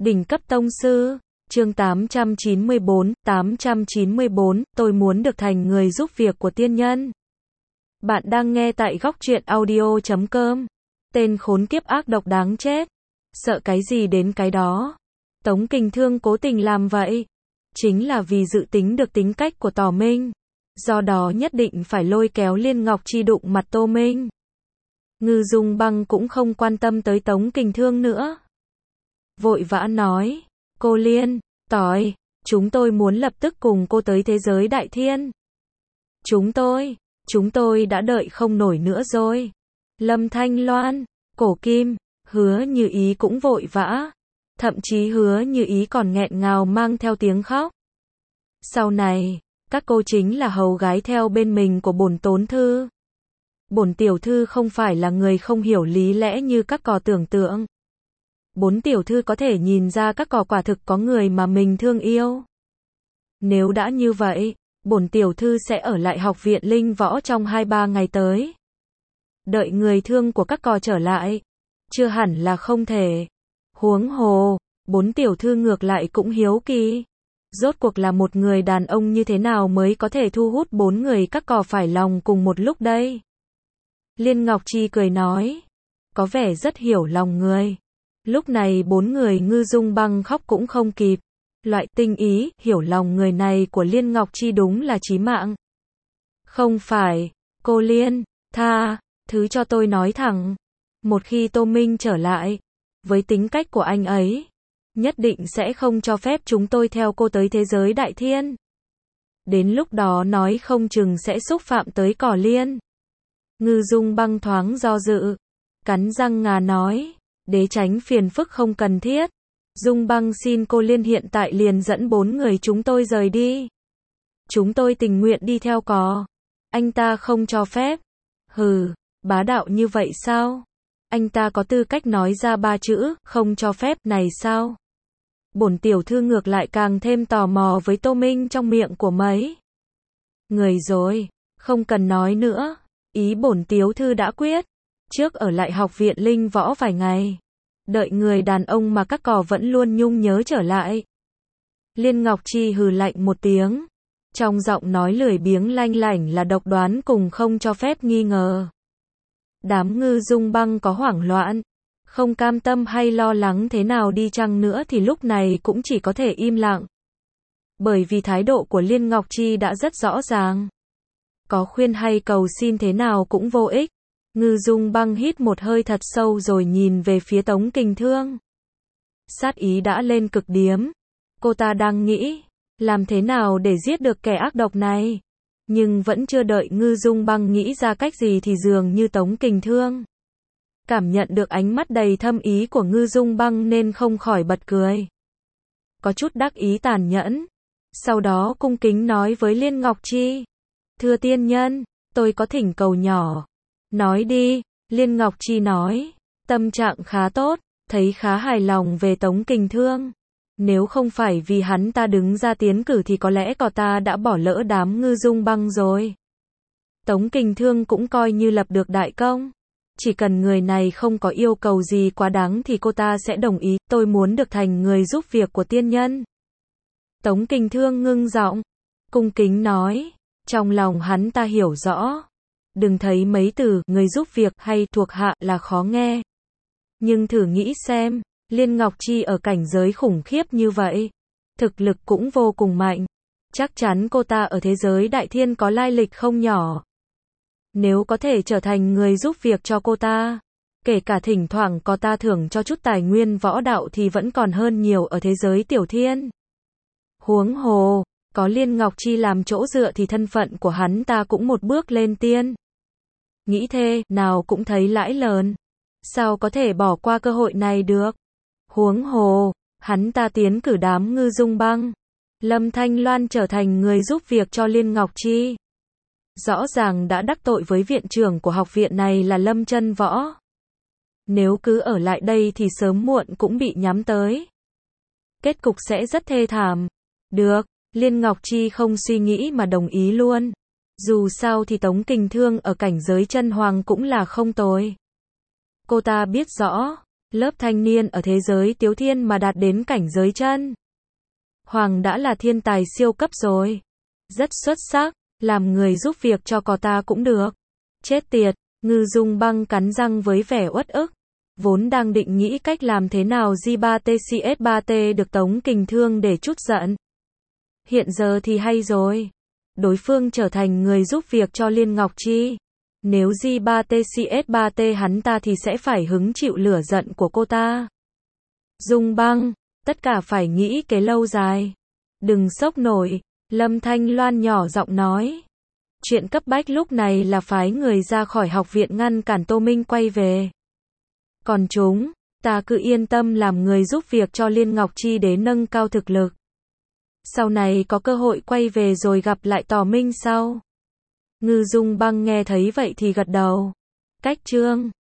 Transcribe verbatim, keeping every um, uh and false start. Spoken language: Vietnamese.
Đỉnh cấp tông sư, chương tám trăm chín mươi bốn, tám trăm chín mươi bốn, tôi muốn được thành người giúp việc của tiên nhân. Bạn đang nghe tại góc truyện audio chấm com. Tên khốn kiếp ác độc đáng chết. Sợ cái gì đến cái đó. Tống Kình Thương cố tình làm vậy. Chính là vì dự tính được tính cách của Tỏ Minh. Do đó nhất định phải lôi kéo Liên Ngọc Chi đụng mặt Tô Minh. Ngư Dung Băng cũng không quan tâm tới Tống Kình Thương nữa. Vội vã nói, cô Liên, Tỏi, chúng tôi muốn lập tức cùng cô tới thế giới đại thiên. Chúng tôi, chúng tôi đã đợi không nổi nữa rồi. Lâm Thanh Loan, Cổ Kim, Hứa Như Ý cũng vội vã. Thậm chí Hứa Như Ý còn nghẹn ngào mang theo tiếng khóc. Sau này, các cô chính là hầu gái theo bên mình của bổn tốn thư. Bổn tiểu thư không phải là người không hiểu lý lẽ như các cò tưởng tượng. Bốn tiểu thư có thể nhìn ra các cò quả thực có người mà mình thương yêu. Nếu đã như vậy, bổn tiểu thư sẽ ở lại học viện Linh Võ trong hai ba ngày tới. Đợi người thương của các cò trở lại. Chưa hẳn là không thể. Huống hồ, bốn tiểu thư ngược lại cũng hiếu kỳ. Rốt cuộc là một người đàn ông như thế nào mới có thể thu hút bốn người các cò phải lòng cùng một lúc đây? Liên Ngọc Chi cười nói. Có vẻ rất hiểu lòng người. Lúc này bốn người Ngư Dung Băng khóc cũng không kịp. Loại tinh ý, hiểu lòng người này của Liên Ngọc Chi đúng là chí mạng. Không phải, cô Liên, tha, thứ cho tôi nói thẳng. Một khi Tô Minh trở lại, với tính cách của anh ấy, nhất định sẽ không cho phép chúng tôi theo cô tới thế giới đại thiên. Đến lúc đó nói không chừng sẽ xúc phạm tới Cỏ Liên. Ngư Dung Băng thoáng do dự, cắn răng ngà nói. Để tránh phiền phức không cần thiết. Dung Băng xin cô Liên hiện tại liền dẫn bốn người chúng tôi rời đi. Chúng tôi tình nguyện đi theo cò. Anh ta không cho phép. Hừ, bá đạo như vậy sao? Anh ta có tư cách nói ra ba chữ, không cho phép này sao? Bổn tiểu thư ngược lại càng thêm tò mò với Tô Minh trong miệng của mấy người rồi. Không cần nói nữa. Ý bổn tiểu thư đã quyết. Trước ở lại học viện Linh Võ vài ngày. Đợi người đàn ông mà các cò vẫn luôn nhung nhớ trở lại. Liên Ngọc Chi hừ lạnh một tiếng. Trong giọng nói lười biếng lanh lảnh là độc đoán cùng không cho phép nghi ngờ. Đám Ngư Dung Băng có hoảng loạn. Không cam tâm hay lo lắng thế nào đi chăng nữa thì lúc này cũng chỉ có thể im lặng. Bởi vì thái độ của Liên Ngọc Chi đã rất rõ ràng. Có khuyên hay cầu xin thế nào cũng vô ích. Ngư Dung Băng hít một hơi thật sâu rồi nhìn về phía Tống Kình Thương. Sát ý đã lên cực điểm. Cô ta đang nghĩ, làm thế nào để giết được kẻ ác độc này. Nhưng vẫn chưa đợi Ngư Dung Băng nghĩ ra cách gì thì dường như Tống Kình Thương cảm nhận được ánh mắt đầy thâm ý của Ngư Dung Băng nên không khỏi bật cười. Có chút đắc ý tàn nhẫn. Sau đó cung kính nói với Liên Ngọc Chi. Thưa tiên nhân, tôi có thỉnh cầu nhỏ. Nói đi, Liên Ngọc Chi nói. Tâm trạng khá tốt, thấy khá hài lòng về Tống Kình Thương. Nếu không phải vì hắn ta đứng ra tiến cử thì có lẽ cò ta đã bỏ lỡ đám Ngư Dung Băng rồi. Tống Kình Thương cũng coi như lập được đại công. Chỉ cần người này không có yêu cầu gì quá đáng thì cô ta sẽ đồng ý. Tôi muốn được thành người giúp việc của tiên nhân. Tống Kình Thương ngưng giọng, cung kính nói. Trong lòng hắn ta hiểu rõ. Đừng thấy mấy từ người giúp việc hay thuộc hạ là khó nghe. Nhưng thử nghĩ xem, Liên Ngọc Chi ở cảnh giới khủng khiếp như vậy. Thực lực cũng vô cùng mạnh. Chắc chắn cô ta ở thế giới đại thiên có lai lịch không nhỏ. Nếu có thể trở thành người giúp việc cho cô ta, kể cả thỉnh thoảng có ta thưởng cho chút tài nguyên võ đạo thì vẫn còn hơn nhiều ở thế giới tiểu thiên. Huống hồ, có Liên Ngọc Chi làm chỗ dựa thì thân phận của hắn ta cũng một bước lên tiên. Nghĩ thế, nào cũng thấy lãi lớn. Sao có thể bỏ qua cơ hội này được? Huống hồ, hắn ta tiến cử đám Ngư Dung Băng. Lâm Thanh Loan trở thành người giúp việc cho Liên Ngọc Chi. Rõ ràng đã đắc tội với viện trưởng của học viện này là Lâm Chân Võ. Nếu cứ ở lại đây thì sớm muộn cũng bị nhắm tới. Kết cục sẽ rất thê thảm. Được, Liên Ngọc Chi không suy nghĩ mà đồng ý luôn. Dù sao thì Tống Kình Thương ở cảnh giới chân hoàng cũng là không tồi. Cô ta biết rõ, Lớp thanh niên ở thế giới Tiếu Thiên mà đạt đến cảnh giới chân Hoàng đã là thiên tài siêu cấp rồi. Rất xuất sắc, làm người giúp việc cho cò ta cũng được. Chết tiệt, Ngư Dung Băng cắn răng với vẻ uất ức. Vốn đang định nghĩ cách làm thế nào G ba T C S ba T được Tống Kình Thương để trút giận. Hiện giờ thì hay rồi. Đối phương trở thành người giúp việc cho Liên Ngọc Chi. Nếu G ba T C S ba T hắn ta thì sẽ phải hứng chịu lửa giận của cô ta. Dung Băng, tất cả phải nghĩ cái lâu dài. Đừng sốc nổi, Lâm Thanh Loan nhỏ giọng nói. Chuyện cấp bách lúc này là phái người ra khỏi học viện ngăn cản Tô Minh quay về. Còn chúng, ta cứ yên tâm làm người giúp việc cho Liên Ngọc Chi để nâng cao thực lực. Sau này có cơ hội quay về rồi gặp lại Tò Minh sau. Ngư Dung Băng nghe thấy vậy thì gật đầu. Cách chương